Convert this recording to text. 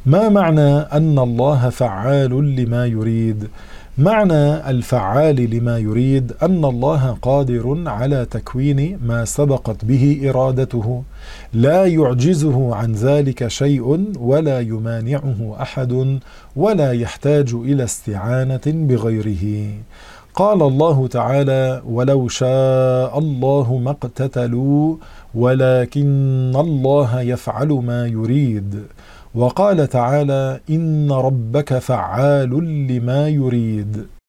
ما معنى أن الله فعال لما يريد؟ معنى الفعال لما يريد أن الله قادر على تكوين ما سبقت به إرادته، لا يعجزه عن ذلك شيء ولا يمانعه أحد ولا يحتاج إلى استعانة بغيره. قال الله تعالى: ولو شاء الله ما اقتتلوا ولكن الله يفعل ما يريد. وقال تعالى: إن ربك فعال لما يريد.